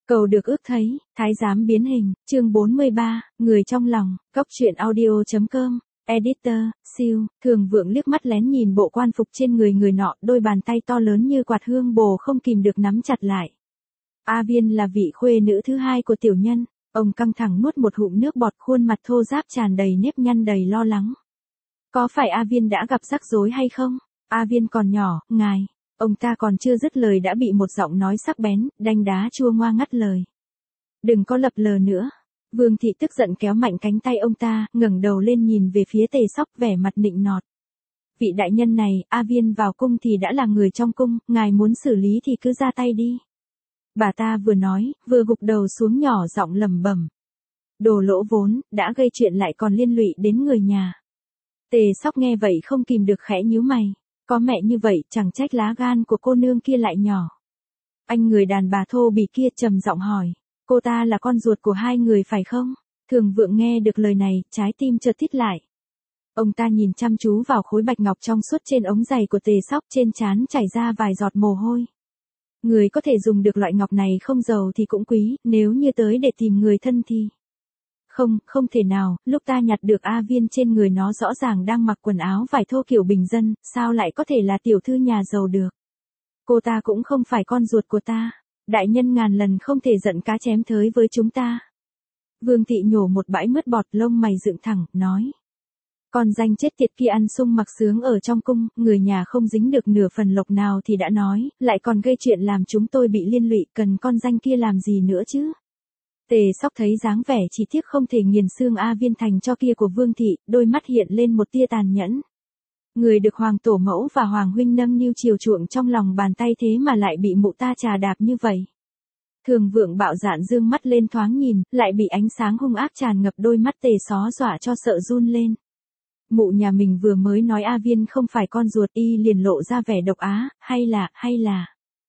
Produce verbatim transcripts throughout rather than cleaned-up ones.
Cầu được ước thấy, thái giám biến hình, chương bốn mươi ba, người trong lòng, cốc truyện audio.com, editor, siêu, Thường Vượng liếc mắt lén nhìn bộ quan phục trên người người nọ, đôi bàn tay to lớn như quạt hương bồ không kìm được nắm chặt lại. A Viên là vị khuê nữ thứ hai của tiểu nhân, ông căng thẳng nuốt một ngụm nước bọt, khuôn mặt thô ráp tràn đầy nếp nhăn đầy lo lắng. Có phải A Viên đã gặp rắc rối hay không? A Viên còn nhỏ, ngài. Ông ta còn chưa dứt lời đã bị một giọng nói sắc bén, đanh đá chua ngoa ngắt lời. Đừng có lập lờ nữa. Vương thị tức giận kéo mạnh cánh tay ông ta, ngẩng đầu lên nhìn về phía Tề Sóc vẻ mặt nịnh nọt. Vị đại nhân này, A Viên vào cung thì đã là người trong cung, ngài muốn xử lý thì cứ ra tay đi. Bà ta vừa nói, vừa gục đầu xuống nhỏ giọng lẩm bẩm. Đồ lỗ vốn, đã gây chuyện lại còn liên lụy đến người nhà. Tề Sóc nghe vậy không kìm được khẽ nhíu mày. Có mẹ như vậy, chẳng trách lá gan của cô nương kia lại nhỏ. Anh người đàn bà thô bỉ kia trầm giọng hỏi, cô ta là con ruột của hai người phải không? Thường Vượng nghe được lời này, trái tim chợt thít lại. Ông ta nhìn chăm chú vào khối bạch ngọc trong suốt trên ống giày của Tề Sóc, trên trán chảy ra vài giọt mồ hôi. Người có thể dùng được loại ngọc này không giàu thì cũng quý, nếu như tới để tìm người thân thì... Không, không thể nào, lúc ta nhặt được A Viên trên người nó rõ ràng đang mặc quần áo vải thô kiểu bình dân, sao lại có thể là tiểu thư nhà giàu được. Cô ta cũng không phải con ruột của ta, đại nhân ngàn lần không thể giận cá chém thới với chúng ta. Vương thị nhổ một bãi mứt bọt, lông mày dựng thẳng, nói. Con danh chết tiệt kia ăn sung mặc sướng ở trong cung, người nhà không dính được nửa phần lộc nào thì đã nói, lại còn gây chuyện làm chúng tôi bị liên lụy, cần con danh kia làm gì nữa chứ. Tề Sóc thấy dáng vẻ chỉ tiếc không thể nghiền xương A Viên thành cho kia của Vương thị, đôi mắt hiện lên một tia tàn nhẫn. Người được hoàng tổ mẫu và hoàng huynh nâng niu chiều chuộng trong lòng bàn tay thế mà lại bị mụ ta trà đạp như vậy. Thường Vượng bạo dạn dương mắt lên thoáng nhìn, lại bị ánh sáng hung ác tràn ngập đôi mắt Tề xó dọa cho sợ run lên. Mụ nhà mình vừa mới nói A Viên không phải con ruột, y liền lộ ra vẻ độc á, hay là, hay là...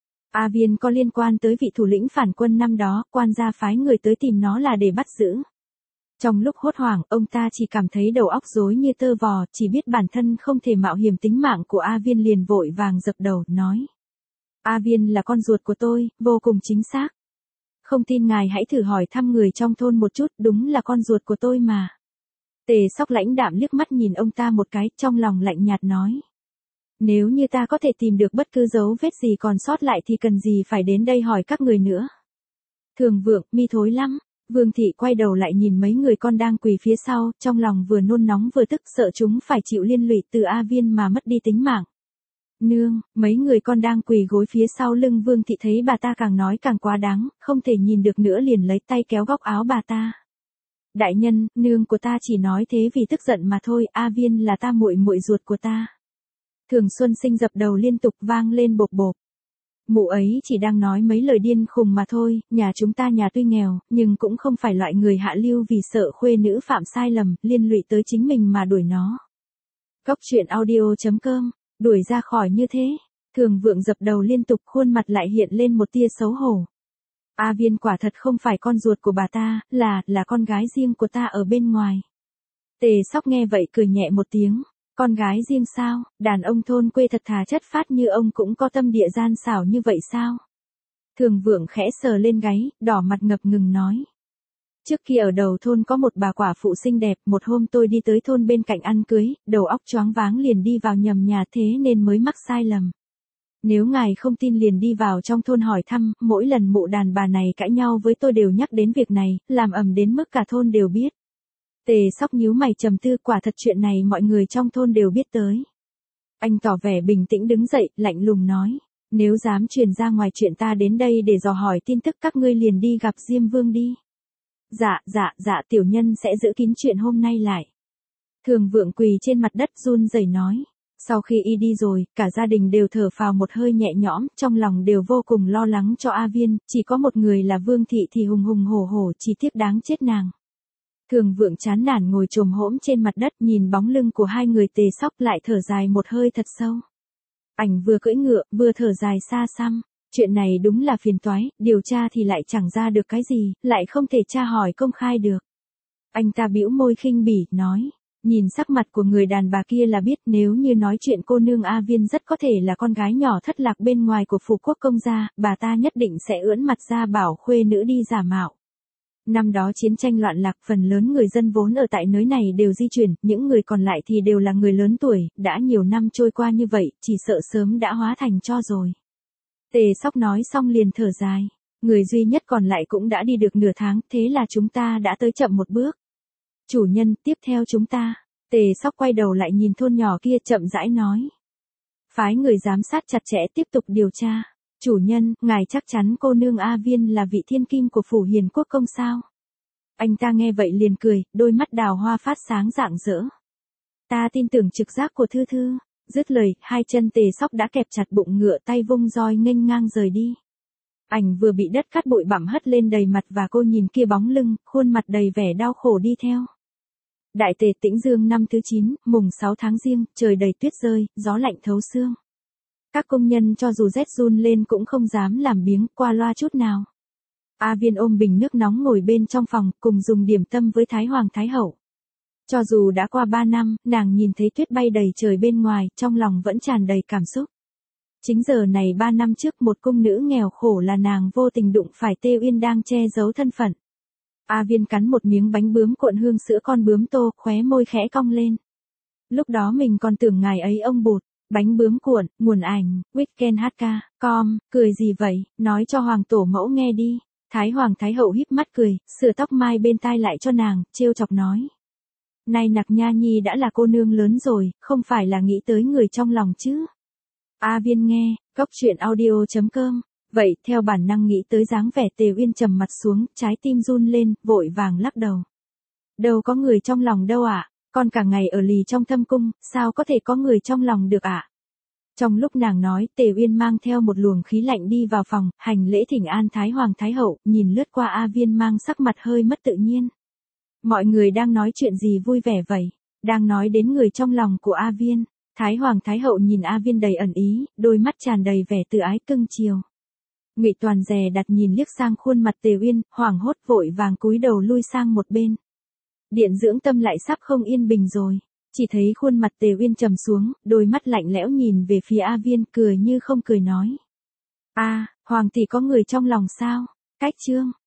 A Viên có liên quan tới vị thủ lĩnh phản quân năm đó, quan gia phái người tới tìm nó là để bắt giữ. Trong lúc hốt hoảng, ông ta chỉ cảm thấy đầu óc rối như tơ vò, chỉ biết bản thân không thể mạo hiểm tính mạng của A Viên liền vội vàng dập đầu, nói. A Viên là con ruột của tôi, vô cùng chính xác. Không tin ngài hãy thử hỏi thăm người trong thôn một chút, đúng là con ruột của tôi mà. Tề Sóc lãnh đạm liếc mắt nhìn ông ta một cái, trong lòng lạnh nhạt nói. Nếu như ta có thể tìm được bất cứ dấu vết gì còn sót lại thì cần gì phải đến đây hỏi các người nữa. Thường Vượng, mi thối lắm. Vương thị quay đầu lại nhìn mấy người con đang quỳ phía sau, trong lòng vừa nôn nóng vừa tức, sợ chúng phải chịu liên lụy từ A Viên mà mất đi tính mạng. Nương, mấy người con đang quỳ gối phía sau lưng Vương thị thấy bà ta càng nói càng quá đáng, không thể nhìn được nữa liền lấy tay kéo góc áo bà ta. Đại nhân, nương của ta chỉ nói thế vì tức giận mà thôi, A Viên là ta muội muội ruột của ta. Thường Xuân Sinh dập đầu liên tục vang lên bộp bộp. Mụ ấy chỉ đang nói mấy lời điên khùng mà thôi, nhà chúng ta nhà tuy nghèo, nhưng cũng không phải loại người hạ lưu vì sợ khuê nữ phạm sai lầm, liên lụy tới chính mình mà đuổi nó. Cốc truyện audio.com, đuổi ra khỏi như thế. Thường Vượng dập đầu liên tục, khuôn mặt lại hiện lên một tia xấu hổ. A Viên quả thật không phải con ruột của bà ta, là, là con gái riêng của ta ở bên ngoài. Tề Sóc nghe vậy cười nhẹ một tiếng. Con gái riêng sao, đàn ông thôn quê thật thà chất phát như ông cũng có tâm địa gian xảo như vậy sao? Thường Vượng khẽ sờ lên gáy, đỏ mặt ngập ngừng nói. Trước kia ở đầu thôn có một bà quả phụ xinh đẹp, một hôm tôi đi tới thôn bên cạnh ăn cưới, đầu óc choáng váng liền đi vào nhầm nhà thế nên mới mắc sai lầm. Nếu ngài không tin liền đi vào trong thôn hỏi thăm, mỗi lần mụ đàn bà này cãi nhau với tôi đều nhắc đến việc này, làm ầm đến mức cả thôn đều biết. Tề Sóc nhíu mày trầm tư, quả thật chuyện này mọi người trong thôn đều biết tới. Anh tỏ vẻ bình tĩnh đứng dậy, lạnh lùng nói, nếu dám truyền ra ngoài chuyện ta đến đây để dò hỏi tin tức các ngươi liền đi gặp Diêm Vương đi. Dạ, dạ, dạ tiểu nhân sẽ giữ kín chuyện hôm nay lại. Thường Vượng quỳ trên mặt đất run rẩy nói. Sau khi y đi rồi, cả gia đình đều thở phào một hơi nhẹ nhõm, trong lòng đều vô cùng lo lắng cho A Viên, chỉ có một người là Vương thị thì hùng hùng hổ hổ, chỉ tiếc đáng chết nàng. Thường Vượng chán nản ngồi chồm hổm trên mặt đất nhìn bóng lưng của hai người. Tề Sóc lại thở dài một hơi thật sâu. Ảnh vừa cưỡi ngựa, vừa thở dài xa xăm. Chuyện này đúng là phiền toái, điều tra thì lại chẳng ra được cái gì, lại không thể tra hỏi công khai được. Anh ta bĩu môi khinh bỉ, nói. Nhìn sắc mặt của người đàn bà kia là biết nếu như nói chuyện cô nương A Viên rất có thể là con gái nhỏ thất lạc bên ngoài của phủ quốc công gia, bà ta nhất định sẽ ưỡn mặt ra bảo khuê nữ đi giả mạo. Năm đó chiến tranh loạn lạc, phần lớn người dân vốn ở tại nơi này đều di chuyển, những người còn lại thì đều là người lớn tuổi, đã nhiều năm trôi qua như vậy, chỉ sợ sớm đã hóa thành tro rồi. Tề Sóc nói xong liền thở dài, người duy nhất còn lại cũng đã đi được nửa tháng, thế là chúng ta đã tới chậm một bước. Chủ nhân, tiếp theo chúng ta. Tề Sóc quay đầu lại nhìn thôn nhỏ kia chậm rãi nói. Phái người giám sát chặt chẽ tiếp tục điều tra. Chủ nhân, ngài chắc chắn cô nương A Viên là vị thiên kim của phủ Hiền Quốc công sao? Anh ta nghe vậy liền cười, đôi mắt đào hoa phát sáng rạng rỡ. Ta tin tưởng trực giác của Thư Thư. Dứt lời, hai chân Tề Sóc đã kẹp chặt bụng ngựa, tay vung roi nghênh ngang rời đi. Ảnh vừa bị đất cát bụi bặm hất lên đầy mặt và cô nhìn kia bóng lưng, khuôn mặt đầy vẻ đau khổ đi theo. Đại Tề Tĩnh Dương năm thứ chín, mùng sáu tháng Giêng, trời đầy tuyết rơi, gió lạnh thấu xương. Các công nhân cho dù rét run lên cũng không dám làm biếng qua loa chút nào. A Viên ôm bình nước nóng ngồi bên trong phòng, cùng dùng điểm tâm với Thái Hoàng Thái Hậu. Cho dù đã qua ba năm, nàng nhìn thấy tuyết bay đầy trời bên ngoài, trong lòng vẫn tràn đầy cảm xúc. Chính giờ này ba năm trước một cung nữ nghèo khổ là nàng vô tình đụng phải Tê Uyên đang che giấu thân phận. A Viên cắn một miếng bánh bướm cuộn hương sữa con bướm tô, khóe môi khẽ cong lên. Lúc đó mình còn tưởng ngài ấy ông bụt. Bánh bướm cuộn, nguồn ảnh, weekend hát ca, com, cười gì vậy, nói cho hoàng tổ mẫu nghe đi. Thái Hoàng Thái Hậu híp mắt cười, sửa tóc mai bên tai lại cho nàng, trêu chọc nói. Nay Nặc Nha Nhi đã là cô nương lớn rồi, không phải là nghĩ tới người trong lòng chứ. A Viên nghe, cốc truyện audio chấm com. Vậy, theo bản năng nghĩ tới dáng vẻ Tề Uyên trầm mặt xuống, trái tim run lên, vội vàng lắc đầu. Đâu có người trong lòng đâu ạ, à? Con cả ngày ở lì trong thâm cung, sao có thể có người trong lòng được ạ? À? Trong lúc nàng nói, Tề Uyên mang theo một luồng khí lạnh đi vào phòng, hành lễ thỉnh an Thái Hoàng Thái Hậu, nhìn lướt qua A Viên mang sắc mặt hơi mất tự nhiên. Mọi người đang nói chuyện gì vui vẻ vậy? Đang nói đến người trong lòng của A Viên. Thái Hoàng Thái Hậu nhìn A Viên đầy ẩn ý, đôi mắt tràn đầy vẻ tự ái cưng chiều. Ngụy Toàn dè đặt nhìn liếc sang khuôn mặt Tề Uyên, hoảng hốt vội vàng cúi đầu lui sang một bên. Điện dưỡng tâm lại sắp không yên bình rồi. Chỉ thấy khuôn mặt Tề Uyên trầm xuống, đôi mắt lạnh lẽo nhìn về phía A Viên, cười như không cười nói. A, Hoàng tỷ có người trong lòng sao? Cách chương.